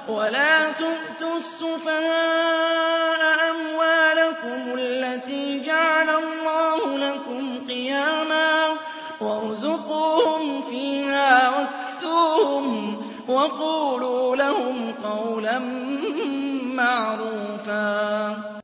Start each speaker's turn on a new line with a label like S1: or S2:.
S1: وَلَا تُؤْتُوا السُّفَهَاءَ أَمْوَالَكُمُ الَّتِي جَعَلَ اللَّهُ لَكُمْ قِيَامًا وَارْزُقُوهُمْ فِيهَا وَاكْسُوهُمْ وَقُولُوا لَهُمْ قَوْلًا مَّعْرُوفًا